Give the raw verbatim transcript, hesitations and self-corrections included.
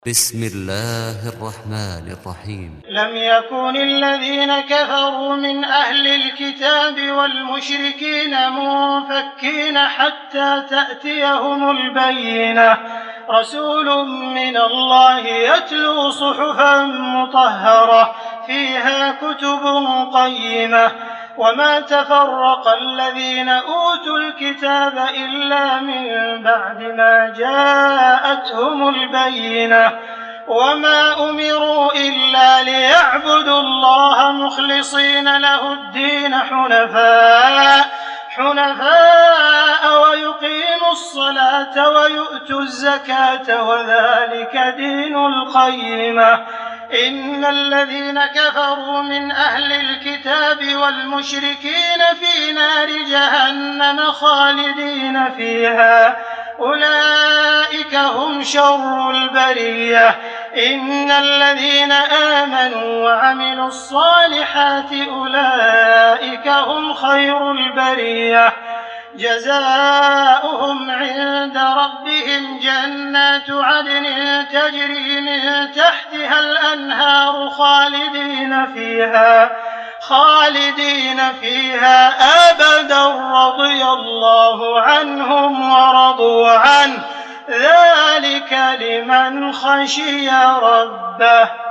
بسم الله الرحمن الرحيم. لم يكن الذين كفروا من أهل الكتاب والمشركين منفكين حتى تأتيهم البينة، رسول من الله يتلو صحفا مطهرة فيها كتب قيمة. وما تفرق الذين أوتوا الكتاب إلا من بعد ما جاءتهم البينة، وما أمروا إلا ليعبدوا الله مخلصين له الدين حنفاء حنفاء ويقيموا الصلاة ويؤتوا الزكاة وذلك دين القيمة. إن الذين كفروا من أهل الكتاب والمشركين في نار جهنم خالدين فيها، أولئك هم شر البرية. إن الذين آمنوا وعملوا الصالحات أولئك هم خير البرية، جزاؤهم عند ربهم جنات عدن تجري من تحتها الأنهار خالدين فيها خالدين فيها أبدا، رضي الله عنهم ورضوا عنه، ذلك لمن خشي ربه.